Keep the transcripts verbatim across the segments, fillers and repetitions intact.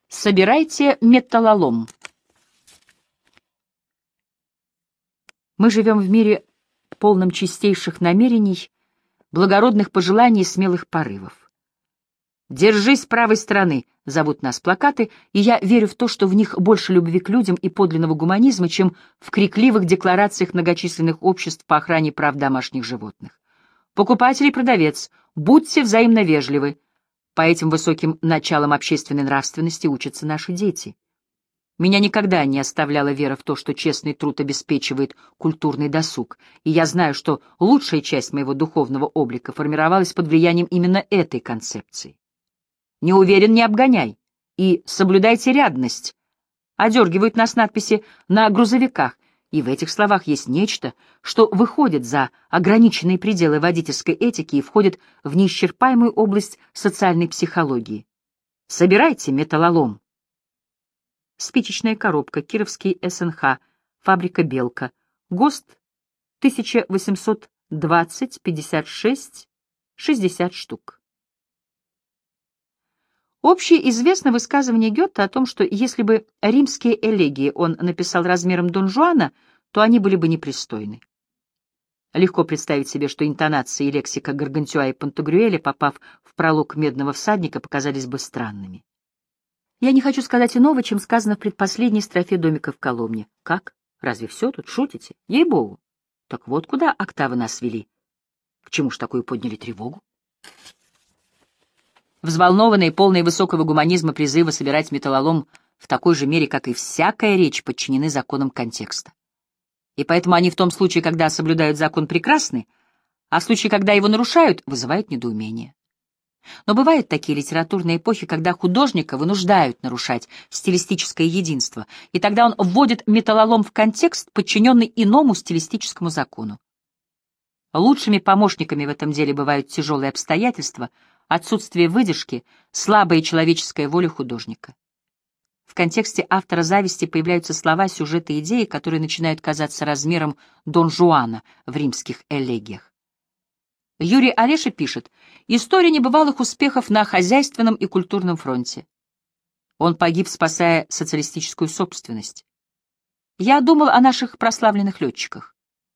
Собирайте металлолом. Мы живем в мире, полном чистейших намерений, благородных пожеланий и смелых порывов. «Держись правой стороны» — зовут нас плакаты, и я верю в то, что в них больше любви к людям и подлинного гуманизма, чем в крикливых декларациях многочисленных обществ по охране прав домашних животных. Покупатель и продавец, будьте взаимно вежливы. По этим высоким началам общественной нравственности учатся наши дети. Меня никогда не оставляла вера в то, что честный труд обеспечивает культурный досуг, и я знаю, что лучшая часть моего духовного облика формировалась под влиянием именно этой концепции. «Не уверен, не обгоняй» и «соблюдайте рядность» одергивают нас надписи на грузовиках, и в этих словах есть нечто, что выходит за ограниченные пределы водительской этики и входит в неисчерпаемую область социальной психологии. Собирайте металлолом. Спичечная коробка, Кировский эс эн ха, фабрика «Белка», ГОСТ тысяча восемьсот двадцать пятьдесят шесть шестьдесят штук. Общеизвестно высказывание Гёте о том, что если бы римские элегии он написал размером Дон Жуана, то они были бы непристойны. Легко представить себе, что интонации и лексика Гаргантюа и Пантагрюэля, попав в пролог «Медного всадника», показались бы странными. Я не хочу сказать иного, чем сказано в предпоследней строфе «Домика в Коломне». Как? Разве все тут? Шутите? Ей-богу. Так вот куда октавы нас вели. К чему ж такую подняли тревогу? Взволнованные, полные высокого гуманизма призывы собирать металлолом в такой же мере, как и всякая речь, подчинены законам контекста. И поэтому они в том случае, когда соблюдают закон, прекрасны, а в случае, когда его нарушают, вызывают недоумение. Но бывают такие литературные эпохи, когда художника вынуждают нарушать стилистическое единство, и тогда он вводит металлолом в контекст, подчиненный иному стилистическому закону. Лучшими помощниками в этом деле бывают тяжелые обстоятельства, отсутствие выдержки, слабая человеческая воля художника. В контексте автора «Зависти» появляются слова, сюжеты и идеи, которые начинают казаться размером Дон Жуана в римских элегиях. Юрий Олеша пишет: «История небывалых успехов на хозяйственном и культурном фронте. Он погиб, спасая социалистическую собственность. Я думал о наших прославленных летчиках».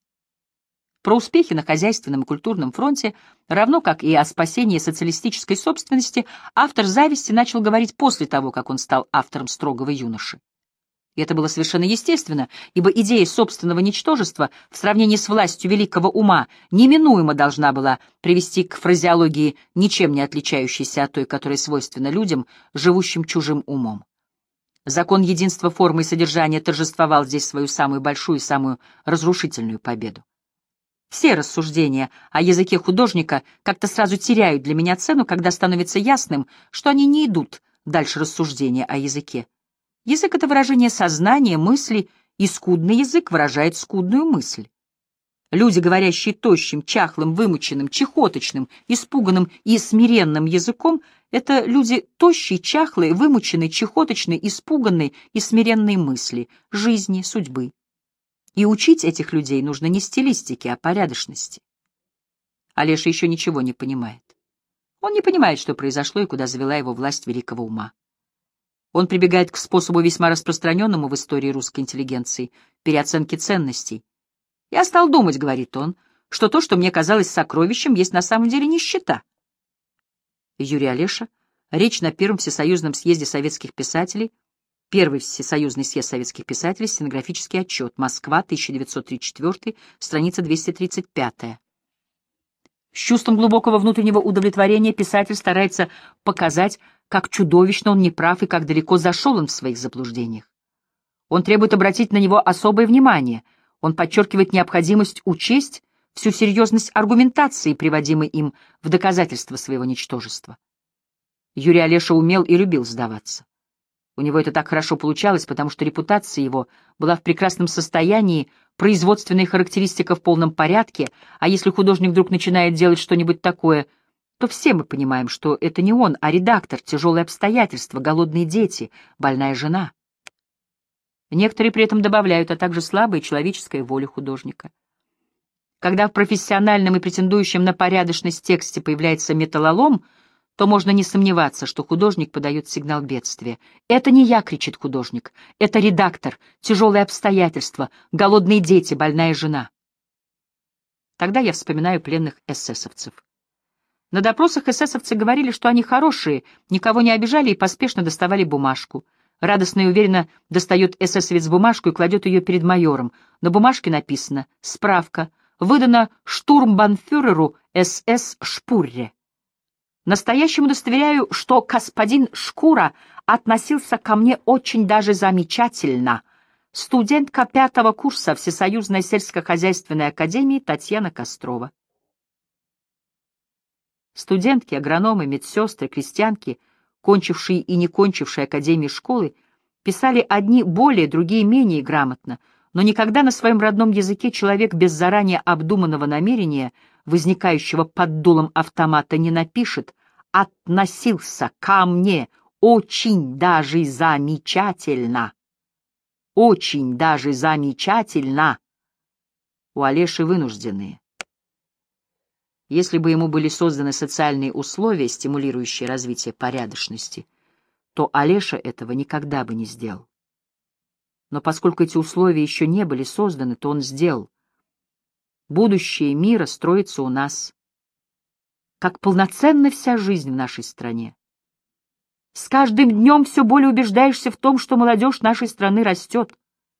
Про успехи на хозяйственном и культурном фронте, равно как и о спасении социалистической собственности, автор «Зависти» начал говорить после того, как он стал автором «Строгого юноши». И это было совершенно естественно, ибо идея собственного ничтожества в сравнении с властью великого ума неминуемо должна была привести к фразеологии, ничем не отличающейся от той, которая свойственна людям, живущим чужим умом. Закон единства формы и содержания торжествовал здесь свою самую большую и самую разрушительную победу. Все рассуждения о языке художника как-то сразу теряют для меня цену, когда становится ясным, что они не идут дальше рассуждения о языке. Язык — это выражение сознания, мысли, и скудный язык выражает скудную мысль. Люди, говорящие тощим, чахлым, вымученным, чехоточным, испуганным и смиренным языком, — это люди тощие, чахлые, вымученные, чехоточные, испуганные и смиренные мысли, жизни, судьбы. И учить этих людей нужно не стилистике, а порядочности. Олеша еще ничего не понимает. Он не понимает, что произошло и куда завела его власть великого ума. Он прибегает к способу, весьма распространенному в истории русской интеллигенции, переоценки ценностей. «Я стал думать, — говорит он, — что то, что мне казалось сокровищем, есть на самом деле нищета». Юрий Олеша. Речь на Первом всесоюзном съезде советских писателей. Первый всесоюзный съезд советских писателей. Стенографический отчет. Москва, тысяча девятьсот тридцать четвёртый, страница двести тридцать пятая. С чувством глубокого внутреннего удовлетворения писатель старается показать, как чудовищно он неправ и как далеко зашел он в своих заблуждениях. Он требует обратить на него особое внимание. Он подчеркивает необходимость учесть всю серьезность аргументации, приводимой им в доказательство своего ничтожества. Юрий Олеша умел и любил сдаваться. У него это так хорошо получалось, потому что репутация его была в прекрасном состоянии, производственная характеристика в полном порядке, а если художник вдруг начинает делать что-нибудь такое, то все мы понимаем, что это не он, а редактор, тяжелые обстоятельства, голодные дети, больная жена. Некоторые при этом добавляют, а также слабая человеческая воля художника. Когда в профессиональном и претендующем на порядочность тексте появляется металлолом, то можно не сомневаться, что художник подает сигнал бедствия. «Это не я», — кричит художник, — «это редактор, тяжелые обстоятельства, голодные дети, больная жена». Тогда я вспоминаю пленных эсэсовцев. На допросах эсэсовцы говорили, что они хорошие, никого не обижали и поспешно доставали бумажку. Радостно и уверенно достает эсэсовец бумажку и кладет ее перед майором. На бумажке написано «Справка. Выдана штурмбанфюреру СС Шпурре. Настоящему удостоверяю, что господин Шкура относился ко мне очень даже замечательно. Студентка пятого курса Всесоюзной сельскохозяйственной академии Татьяна Кострова». Студентки, агрономы, медсестры, крестьянки, кончившие и не кончившие академии школы, писали одни более, другие менее грамотно, но никогда на своем родном языке человек без заранее обдуманного намерения, возникающего под дулом автомата, не напишет «относился ко мне очень даже замечательно». Очень даже замечательно. У Олеши вынужденные. Если бы ему были созданы социальные условия, стимулирующие развитие порядочности, то Олеша этого никогда бы не сделал. Но поскольку эти условия еще не были созданы, то он сделал. Будущее мира строится у нас, как полноценна вся жизнь в нашей стране. С каждым днем все более убеждаешься в том, что молодежь нашей страны растет.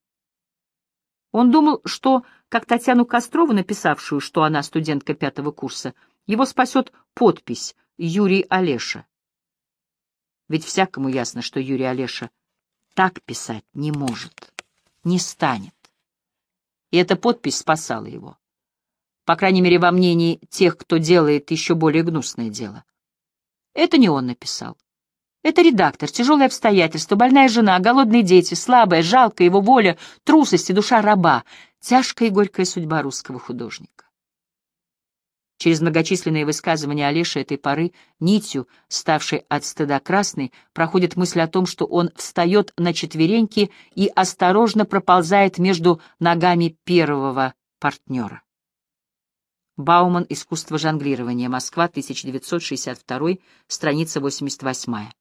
Он думал, что, как Татьяну Кострову, написавшую, что она студентка пятого курса, его спасет подпись «Юрий Олеша». Ведь всякому ясно, что Юрий Олеша так писать не может, не станет. И эта подпись спасала его. По крайней мере, во мнении тех, кто делает еще более гнусное дело. Это не он написал. Это редактор, тяжелые обстоятельства, больная жена, голодные дети, слабая, жалкая его воля, трусость и душа раба, тяжкая и горькая судьба русского художника. Через многочисленные высказывания Олеши этой поры, нитью, ставшей от стыда красной, проходит мысль о том, что он встает на четвереньки и осторожно проползает между ногами первого партнера. Бауман. Искусство жонглирования. Москва, тысяча девятьсот шестьдесят второй, страница восемьдесят восьмая.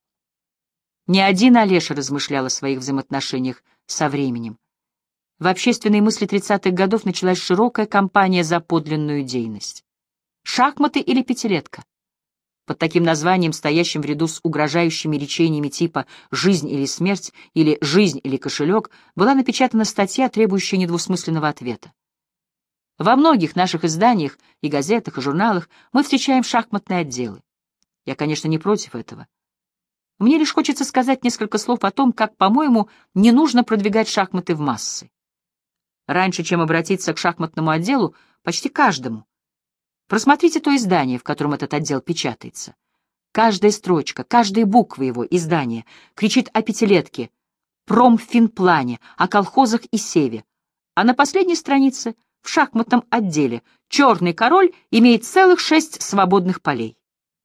Не один Олеша размышлял о своих взаимоотношениях со временем. В общественной мысли тридцатых годов началась широкая кампания за подлинную идейность. Шахматы или пятилетка? Под таким названием, стоящим в ряду с угрожающими речениями типа «жизнь или смерть» или «жизнь или кошелек», была напечатана статья, требующая недвусмысленного ответа. Во многих наших изданиях и газетах, и журналах мы встречаем шахматные отделы. Я, конечно, не против этого. Мне лишь хочется сказать несколько слов о том, как, по-моему, не нужно продвигать шахматы в массы. Раньше, чем обратиться к шахматному отделу, почти каждому, просмотрите то издание, в котором этот отдел печатается. Каждая строчка, каждая буква его издания кричит о пятилетке, промфинплане, о колхозах и севе. А на последней странице, в шахматном отделе, черный король имеет целых шесть свободных полей.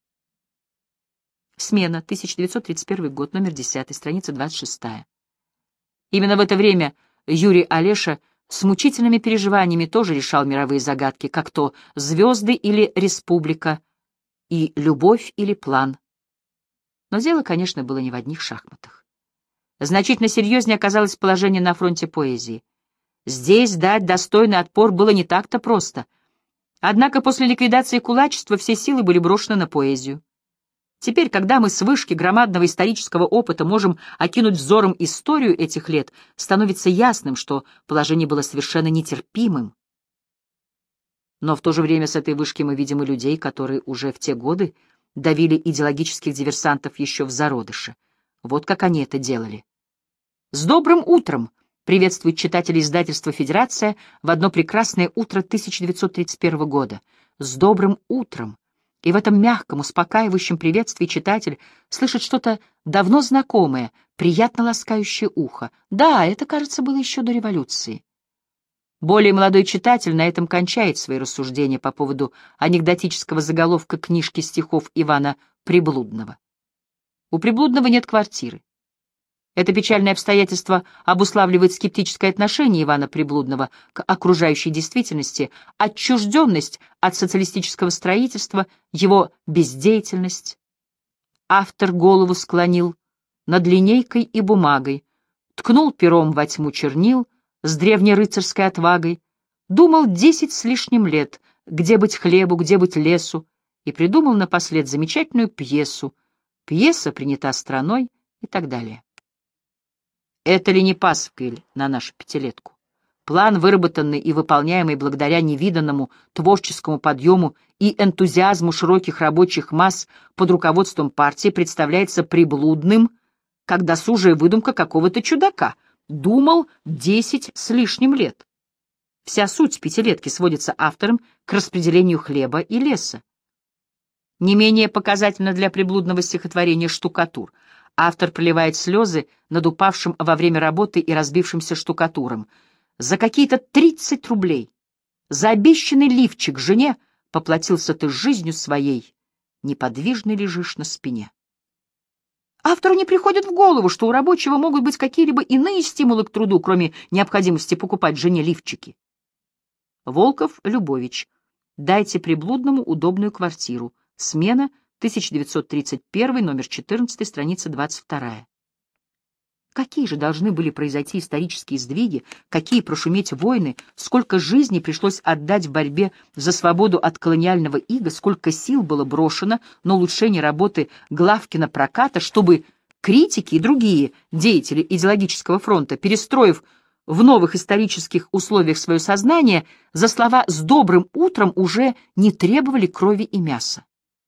Смена, тысяча девятьсот тридцать первый год, номер десятый, страница двадцать шестая. Именно в это время Юрий Олеша с мучительными переживаниями тоже решал мировые загадки, как то «Звезды» или «Республика» и «Любовь» или «План». Но дело, конечно, было не в одних шахматах. Значительно серьезнее оказалось положение на фронте поэзии. Здесь дать достойный отпор было не так-то просто. Однако после ликвидации кулачества все силы были брошены на поэзию. Теперь, когда мы с вышки громадного исторического опыта можем окинуть взором историю этих лет, становится ясным, что положение было совершенно нетерпимым. Но в то же время с этой вышки мы видим и людей, которые уже в те годы давили идеологических диверсантов еще в зародыше. Вот как они это делали. «С добрым утром!» приветствует читателей издательства «Федерация» в одно прекрасное утро тысяча девятьсот тридцать первого года. «С добрым утром!» И в этом мягком, успокаивающем приветствии читатель слышит что-то давно знакомое, приятно ласкающее ухо. Да, это, кажется, было еще до революции. Более молодой читатель на этом кончает свои рассуждения по поводу анекдотического заголовка книжки стихов Ивана Приблудного. У Приблудного нет квартиры. Это печальное обстоятельство обуславливает скептическое отношение Ивана Приблудного к окружающей действительности, отчужденность от социалистического строительства, его бездеятельность. автор голову склонил над линейкой и бумагой, ткнул пером во тьму чернил с древнерыцарской отвагой, думал десять с лишним лет, где быть хлебу, где быть лесу, и придумал напослед замечательную пьесу. Пьеса принята страной и так далее. Это ли не пасквиль на нашу пятилетку? План, выработанный и выполняемый благодаря невиданному творческому подъему и энтузиазму широких рабочих масс под руководством партии, представляется приблудным, как досужая выдумка какого-то чудака. Думал десять с лишним лет. Вся суть пятилетки сводится автором к распределению хлеба и леса. Не менее показательно для приблудного стихотворения «Штукатур». Автор проливает слезы над упавшим во время работы и разбившимся штукатуром. За какие-то тридцать рублей, за обещанный лифчик жене поплатился ты жизнью своей, неподвижно лежишь на спине. Автору не приходит в голову, что у рабочего могут быть какие-либо иные стимулы к труду, кроме необходимости покупать жене лифчики. Волков, Любович. Дайте приблудному удобную квартиру. Смена, тысяча девятьсот тридцать первый, номер четырнадцать, страница двадцать вторая. Какие же должны были произойти исторические сдвиги, какие прошуметь войны, сколько жизней пришлось отдать в борьбе за свободу от колониального ига, сколько сил было брошено на улучшение работы Главкина проката, чтобы критики и другие деятели идеологического фронта, перестроив в новых исторических условиях свое сознание, за слова «с добрым утром» уже не требовали крови и мяса.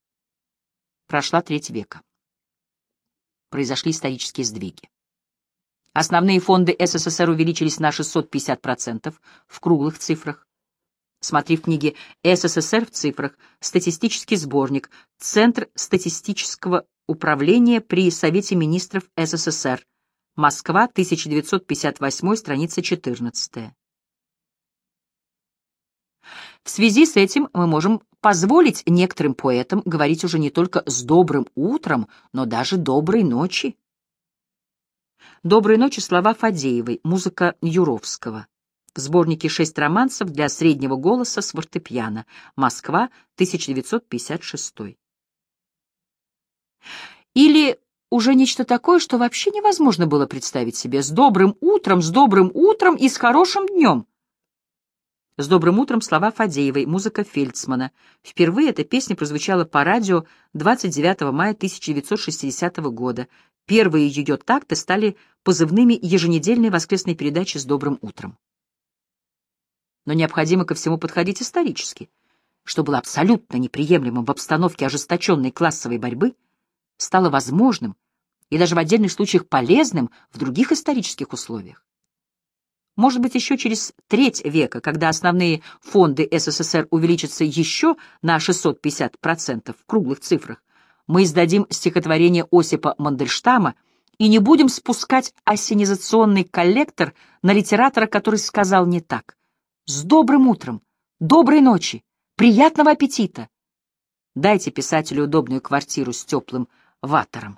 Прошла треть века. Произошли исторические сдвиги. Основные фонды СССР увеличились на шестьсот пятьдесят процентов в круглых цифрах. Смотри в книге «СССР в цифрах. Статистический сборник. Центр статистического управления при Совете министров СССР. Москва, тысяча девятьсот пятьдесят восьмой, страница четырнадцатая». В связи с этим мы можем позволить некоторым поэтам говорить уже не только «с добрым утром», но даже «доброй ночи». «Доброй ночи» — слова Фадеевой, музыка Юровского. В сборнике «Шесть романсов для среднего голоса с фортепиано». Москва, тысяча девятьсот пятьдесят шестой. Или уже нечто такое, что вообще невозможно было представить себе: «с добрым утром, с добрым утром и с хорошим днем». «С добрым утром» — слова Фадеевой, музыка Фельдсмана. Впервые эта песня прозвучала по радио двадцать девятого мая тысяча девятьсот шестидесятого года. Первые ее такты стали позывными еженедельной воскресной передачи «С добрым утром». Но необходимо ко всему подходить исторически. Что было абсолютно неприемлемым в обстановке ожесточенной классовой борьбы, стало возможным и даже в отдельных случаях полезным в других исторических условиях. Может быть, еще через треть века, когда основные фонды СССР увеличатся еще на шестьсот пятьдесят процентов в круглых цифрах, мы издадим стихотворение Осипа Мандельштама и не будем спускать ассенизационный коллектор на литератора, который сказал не так. «С добрым утром, доброй ночи, приятного аппетита». Дайте писателю удобную квартиру с теплым ватором.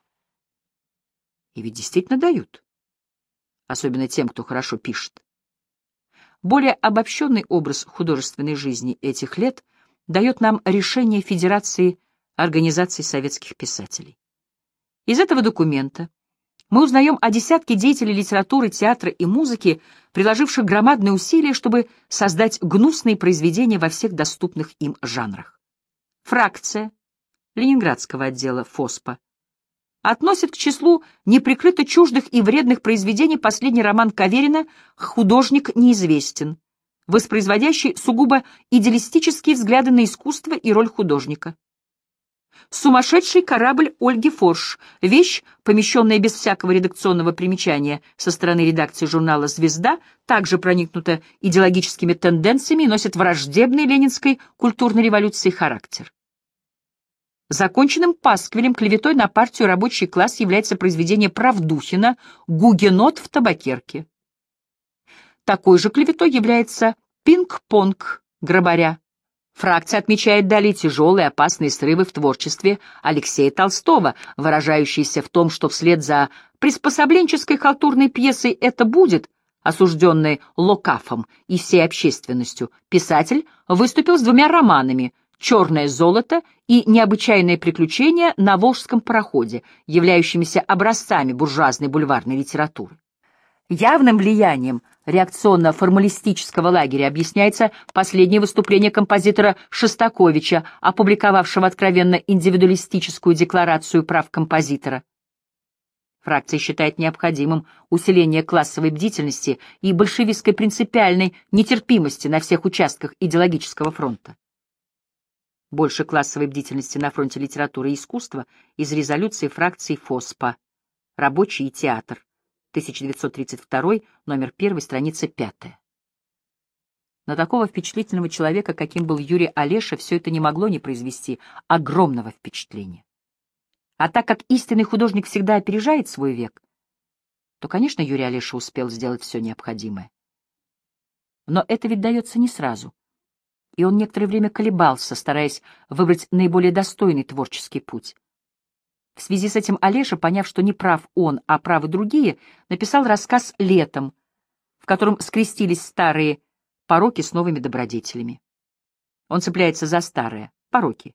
И ведь действительно дают. Особенно тем, кто хорошо пишет. Более обобщенный образ художественной жизни этих лет дает нам решение Федерации Организаций советских писателей. Из этого документа мы узнаем о десятке деятелей литературы, театра и музыки, приложивших громадные усилия, чтобы создать гнусные произведения во всех доступных им жанрах. Фракция Ленинградского отдела ФОСПа относит к числу неприкрыто чуждых и вредных произведений последний роман Каверина «Художник неизвестен», воспроизводящий сугубо идеалистические взгляды на искусство и роль художника. «Сумасшедший корабль» Ольги Форш, вещь, помещенная без всякого редакционного примечания со стороны редакции журнала «Звезда», также проникнута идеологическими тенденциями и носит враждебный ленинской культурной революции характер. Законченным пасквилем, клеветой на партию рабочий класс является произведение Правдухина «Гугенот в табакерке». Такой же клеветой является «Пинг-понг» Грабаря. Фракция отмечает далее тяжелые опасные срывы в творчестве Алексея Толстого, выражающиеся в том, что вслед за приспособленческой халтурной пьесой «Это будет», осужденной Локафом и всей общественностью, писатель выступил с двумя романами «Черное золото» и «Необычайные приключения на Волжском пароходе», являющимися образцами буржуазной бульварной литературы. Явным влиянием реакционно-формалистического лагеря объясняется последнее выступление композитора Шостаковича, опубликовавшего откровенно индивидуалистическую декларацию прав композитора. Фракция считает необходимым усиление классовой бдительности и большевистской принципиальной нетерпимости на всех участках идеологического фронта. Больше классовой бдительности на фронте литературы и искусства из резолюции фракции ФОСПА «Рабочий и театр», тысяча девятьсот тридцать второй, номер один, страница пятая. На такого впечатлительного человека, каким был Юрий Олеша, все это не могло не произвести огромного впечатления. А так как истинный художник всегда опережает свой век, то, конечно, Юрий Олеша успел сделать все необходимое. Но это ведь дается не сразу, и он некоторое время колебался, стараясь выбрать наиболее достойный творческий путь. В связи с этим Олеша, поняв, что не прав он, а правы другие, написал рассказ «Летом», в котором скрестились старые пороки с новыми добродетелями. Он цепляется за старые пороки.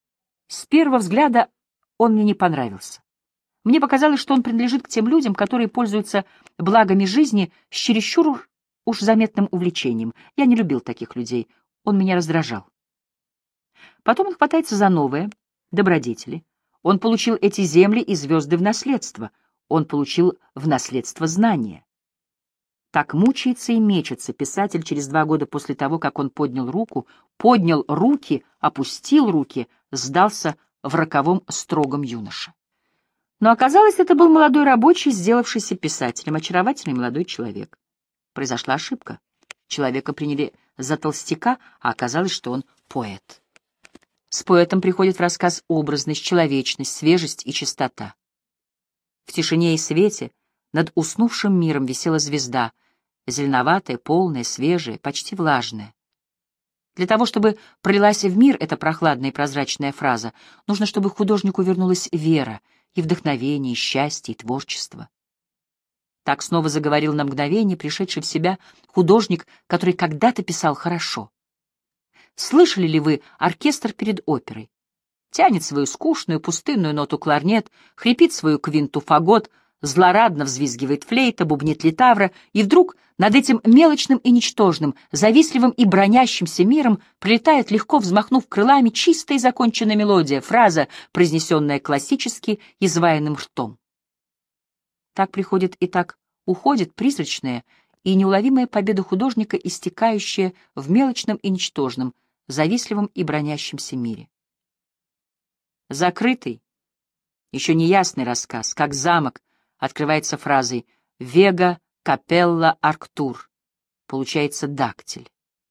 С первого взгляда он мне не понравился. Мне показалось, что он принадлежит к тем людям, которые пользуются благами жизни с чересчур уж заметным увлечением. Я не любил таких людей, он меня раздражал. Потом он хватается за новое, добродетели. Он получил эти земли и звезды в наследство. Он получил в наследство знания. Так мучается и мечется писатель через два года после того, как он поднял руку, поднял руки, опустил руки, сдался в роковом строгом юноше. Но оказалось, это был молодой рабочий, сделавшийся писателем, очаровательный молодой человек. Произошла ошибка. Человека приняли за толстяка, а оказалось, что он поэт. С поэтом приходит в рассказ образность, человечность, свежесть и чистота. В тишине и свете над уснувшим миром висела звезда, зеленоватая, полная, свежая, почти влажная. Для того, чтобы пролилась в мир эта прохладная и прозрачная фраза, нужно, чтобы к художнику вернулась вера, и вдохновение, и счастье, и творчество. Так снова заговорил на мгновение пришедший в себя художник, который когда-то писал хорошо. Слышали ли вы оркестр перед оперой? Тянет свою скучную, пустынную ноту кларнет, хрипит свою квинту фагот, злорадно взвизгивает флейта, бубнит литавра, и вдруг над этим мелочным и ничтожным, завистливым и бронящимся миром прилетает, легко взмахнув крылами, чистая и законченная мелодия, фраза, произнесенная классически изваянным ртом. Так приходит и так уходит призрачная и неуловимая победа художника, истекающая в мелочном и ничтожном, завистливом и бронящемся мире. Закрытый, еще неясный рассказ, как замок, открывается фразой «Вега, капелла, арктур», получается дактиль.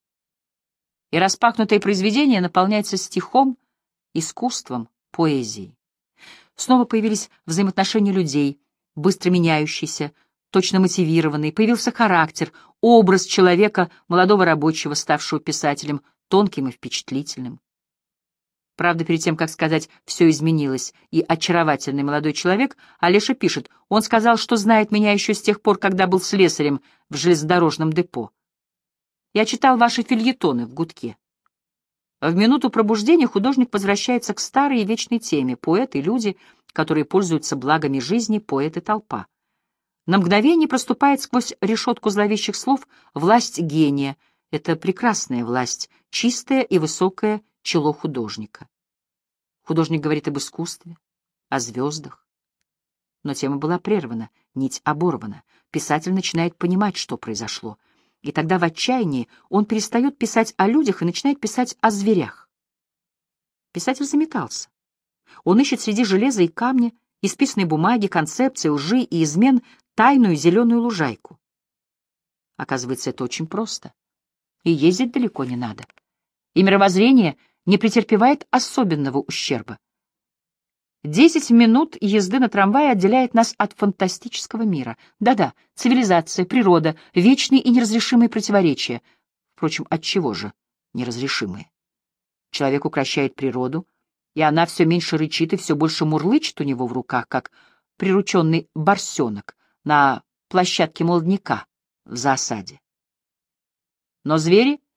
И распахнутое произведение наполняется стихом, искусством, поэзией. Снова появились взаимоотношения людей, быстро меняющиеся, точно мотивированный, появился характер, образ человека, молодого рабочего, ставшего писателем, тонким и впечатлительным. Правда, перед тем, как сказать «все изменилось», и очаровательный молодой человек, Олеша пишет, он сказал, что знает меня еще с тех пор, когда был слесарем в железнодорожном депо. Я читал ваши фельетоны в гудке. В минуту пробуждения художник возвращается к старой и вечной теме — поэты и люди, которые пользуются благами жизни, поэт и толпа. На мгновение проступает сквозь решетку зловещих слов власть гения. Это прекрасная власть, чистое и высокое чело художника. Художник говорит об искусстве, о звездах. Но тема была прервана, нить оборвана. Писатель начинает понимать, что произошло. И тогда в отчаянии он перестает писать о людях и начинает писать о зверях. Писатель заметался. Он ищет среди железа и камня, исписанной бумаги, концепции, лжи и измен тайную зеленую лужайку. Оказывается, это очень просто. И ездить далеко не надо. И мировоззрение не претерпевает особенного ущерба. Десять минут езды на трамвае отделяет нас от фантастического мира. Да-да, цивилизация, природа, вечные и неразрешимые противоречия. Впрочем, от чего же неразрешимые? Человек укрощает природу, и она все меньше рычит и все больше мурлычет у него в руках, как прирученный борсенок на площадке молодняка в засаде. Но звери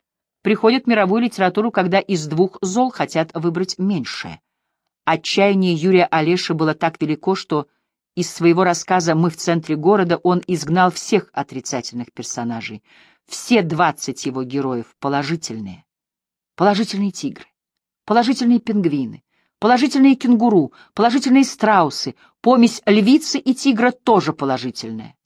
приходят в мировую литературу, когда из двух зол хотят выбрать меньшее. Отчаяние Юрия Олеши было так велико, что из своего рассказа «Мы в центре города» он изгнал всех отрицательных персонажей. Все двадцать его героев положительные. Положительные тигры, положительные пингвины, положительные кенгуру, положительные страусы, помесь львицы и тигра тоже положительная.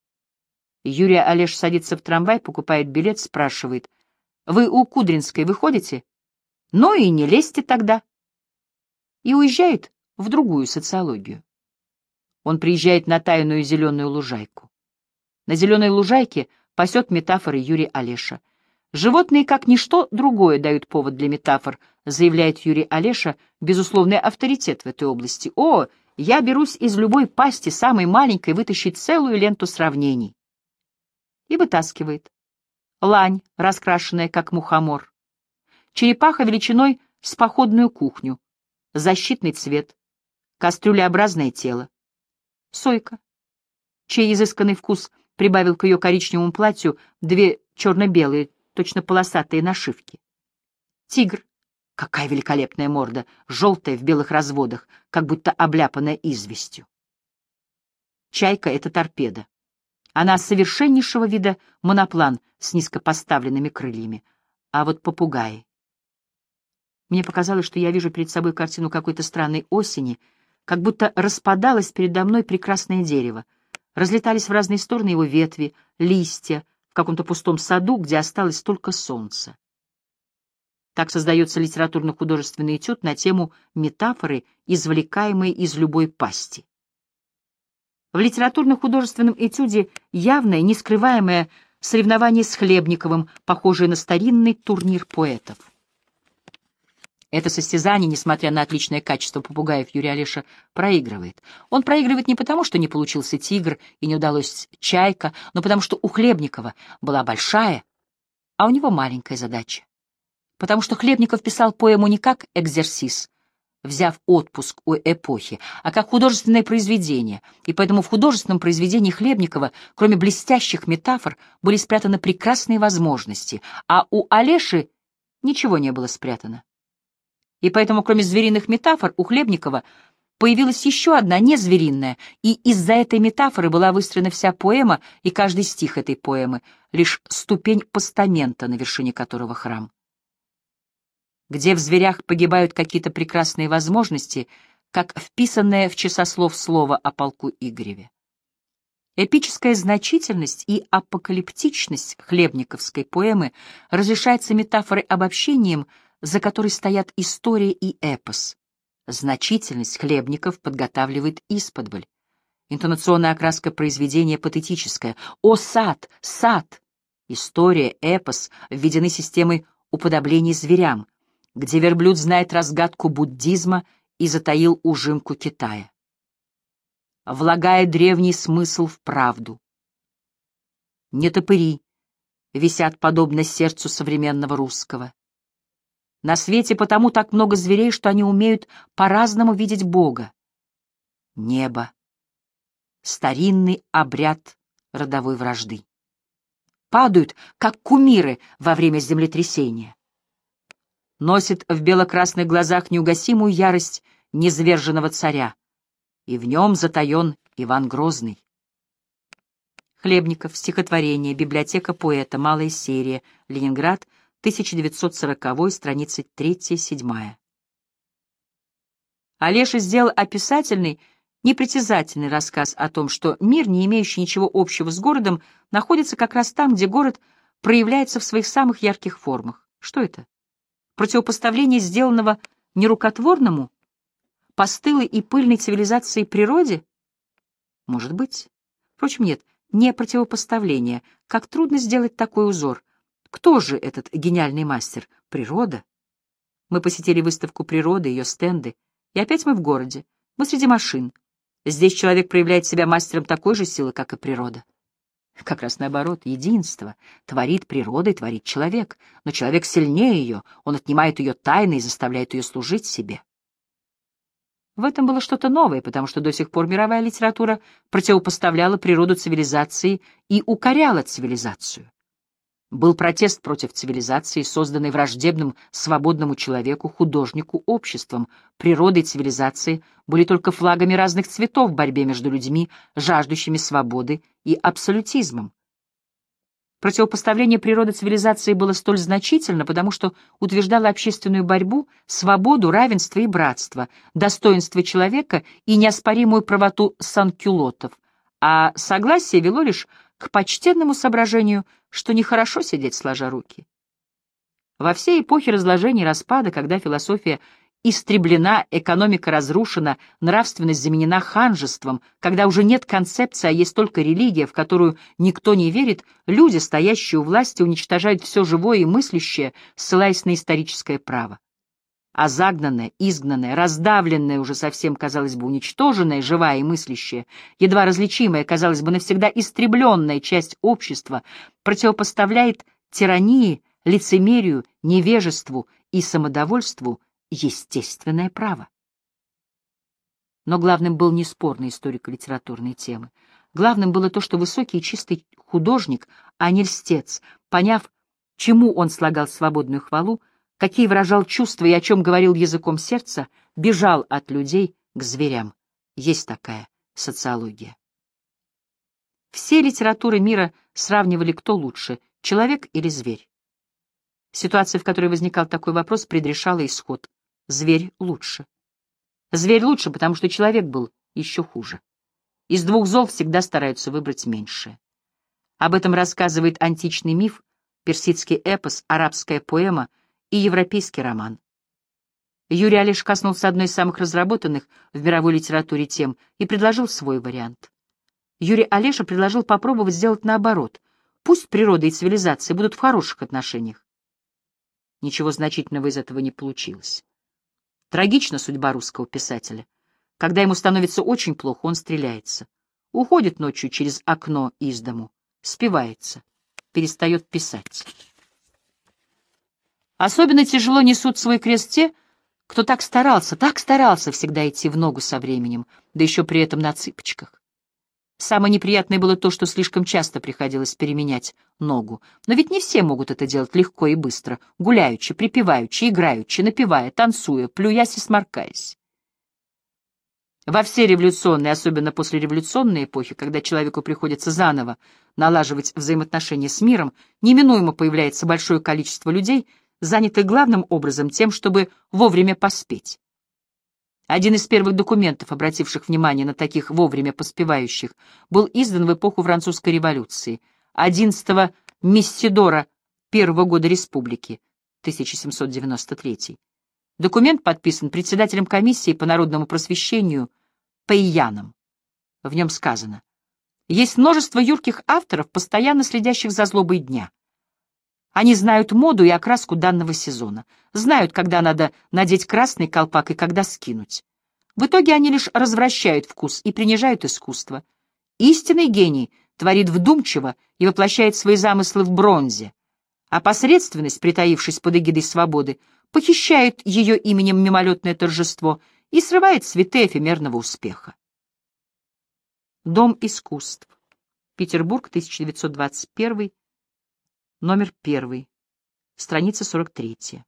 Юрий Олеш садится в трамвай, покупает билет, спрашивает: «Вы у Кудринской выходите? Ну и не лезьте тогда». И уезжает в другую социологию. Он приезжает на тайную зеленую лужайку. На зеленой лужайке пасет метафоры Юрий Олеша. «Животные, как ничто другое, дают повод для метафор», заявляет Юрий Олеша, безусловный авторитет в этой области. «О, я берусь из любой пасти, самой маленькой, вытащить целую ленту сравнений». И вытаскивает. Лань, раскрашенная, как мухомор. Черепаха величиной с походную кухню. Защитный цвет. Кастрюлеобразное тело. Сойка, чей изысканный вкус прибавил к ее коричневому платью две черно-белые, точно полосатые нашивки. Тигр. Какая великолепная морда, желтая в белых разводах, как будто обляпанная известью. Чайка — это торпеда. Она совершеннейшего вида моноплан с низко поставленными крыльями. А вот попугаи. Мне показалось, что я вижу перед собой картину какой-то странной осени, как будто распадалось передо мной прекрасное дерево. Разлетались в разные стороны его ветви, листья, в каком-то пустом саду, где осталось только солнце. Так создается литературно-художественный этюд на тему метафоры, извлекаемые из любой пасти. В литературно-художественном этюде явное, нескрываемое соревнование с Хлебниковым, похожее на старинный турнир поэтов. Это состязание, несмотря на отличное качество попугаев, Юрий Олеша проигрывает. Он проигрывает не потому, что не получился тигр и не удалось чайка, но потому что у Хлебникова была большая, а у него маленькая задача. Потому что Хлебников писал поэму не как экзерсис, взяв отпуск у эпохи, а как художественное произведение, и поэтому в художественном произведении Хлебникова, кроме блестящих метафор, были спрятаны прекрасные возможности, а у Олеши ничего не было спрятано. И поэтому, кроме звериных метафор, у Хлебникова появилась еще одна, незвериная, и из-за этой метафоры была выстроена вся поэма и каждый стих этой поэмы, лишь ступень постамента, на вершине которого храм. Где в зверях погибают какие-то прекрасные возможности, как вписанное в часослов слово о полку Игореве. Эпическая значительность и апокалиптичность хлебниковской поэмы разрешается метафорой обобщением, за которой стоят история и эпос. Значительность Хлебников подготавливает исподволь. Интонационная окраска произведения патетическая. «О, сад! Сад!» История, эпос введены системой уподоблений зверям, где верблюд знает разгадку буддизма и затаил ужимку Китая, влагая древний смысл в правду. Нетопыри висят подобно сердцу современного русского. На свете потому так много зверей, что они умеют по-разному видеть Бога. Небо. Старинный обряд родовой вражды. Падают, как кумиры во время землетрясения. Носит в бело-красных глазах неугасимую ярость низверженного царя, и в нем затаен Иван Грозный. Хлебников, стихотворение, библиотека поэта, малая серия, Ленинград, тысяча девятьсот сороковой, страницы третья-седьмая. Олеша сделал описательный, непритязательный рассказ о том, что мир, не имеющий ничего общего с городом, находится как раз там, где город проявляется в своих самых ярких формах. Что это? Противопоставление сделанного нерукотворному, постылой и пыльной цивилизации природе? Может быть. Впрочем, нет, не противопоставление. Как трудно сделать такой узор. Кто же этот гениальный мастер? Природа. Мы посетили выставку природы, ее стенды. И опять мы в городе. Мы среди машин. Здесь человек проявляет себя мастером такой же силы, как и природа. Как раз наоборот, единство. Творит природа и творит человек. Но человек сильнее ее, он отнимает ее тайны и заставляет ее служить себе. В этом было что-то новое, потому что до сих пор мировая литература противопоставляла природу цивилизации и укоряла цивилизацию. Был протест против цивилизации, созданной враждебным свободному человеку, художнику, обществом. Природа и цивилизация были только флагами разных цветов в борьбе между людьми, жаждущими свободы, и абсолютизмом. Противопоставление природы цивилизации было столь значительно, потому что утверждало общественную борьбу, свободу, равенство и братство, достоинство человека и неоспоримую правоту санкюлотов, а согласие вело лишь к почтенному соображению, что нехорошо сидеть сложа руки. Во всей эпохе разложения и распада, когда философия истреблена, экономика разрушена, нравственность заменена ханжеством, когда уже нет концепции, а есть только религия, в которую никто не верит, люди, стоящие у власти, уничтожают все живое и мыслящее, ссылаясь на историческое право. А загнанная, изгнанная, раздавленная, уже совсем, казалось бы, уничтоженная, живая и мыслящая, едва различимая, казалось бы, навсегда истребленная часть общества противопоставляет тирании, лицемерию, невежеству и самодовольству естественное право. Но главным был не спор на историко-литературные темы. Главным было то, что высокий и чистый художник, а не льстец, поняв, чему он слагал свободную хвалу, какие выражал чувства и о чем говорил языком сердца, бежал от людей к зверям. Есть такая социология. Все литературы мира сравнивали, кто лучше, человек или зверь. Ситуация, в которой возникал такой вопрос, предрешала исход. Зверь лучше. Зверь лучше, потому что человек был еще хуже. Из двух зол всегда стараются выбрать меньшее. Об этом рассказывает античный миф, персидский эпос, арабская поэма и европейский роман. Юрий Олеш коснулся одной из самых разработанных в мировой литературе тем и предложил свой вариант. Юрий Олеша предложил попробовать сделать наоборот. Пусть природа и цивилизация будут в хороших отношениях. Ничего значительного из этого не получилось. Трагична судьба русского писателя. Когда ему становится очень плохо, он стреляется. Уходит ночью через окно из дому, спивается, перестает писать. Особенно тяжело несут свой крест те, кто так старался, так старался всегда идти в ногу со временем, да еще при этом на цыпочках. Самое неприятное было то, что слишком часто приходилось переменять ногу. Но ведь не все могут это делать легко и быстро, гуляючи, припеваючи, играючи, напевая, танцуя, плюясь и сморкаясь. Во все революционные, особенно послереволюционные эпохи, когда человеку приходится заново налаживать взаимоотношения с миром, неминуемо появляется большое количество людей, занятых главным образом тем, чтобы вовремя поспеть. Один из первых документов, обративших внимание на таких вовремя поспевающих, был издан в эпоху Французской революции, одиннадцатого Мессидора первого года республики, тысяча семьсот девяносто третий. Документ подписан председателем комиссии по народному просвещению Пейяном. В нем сказано: «Есть множество юрких авторов, постоянно следящих за злобой дня. Они знают моду и окраску данного сезона, знают, когда надо надеть красный колпак и когда скинуть. В итоге они лишь развращают вкус и принижают искусство. Истинный гений творит вдумчиво и воплощает свои замыслы в бронзе, а посредственность, притаившись под эгидой свободы, похищает ее именем мимолетное торжество и срывает цветы эфемерного успеха». Дом искусств. Петербург, тысяча девятьсот двадцать первый. Номер первый, страница сорок третья.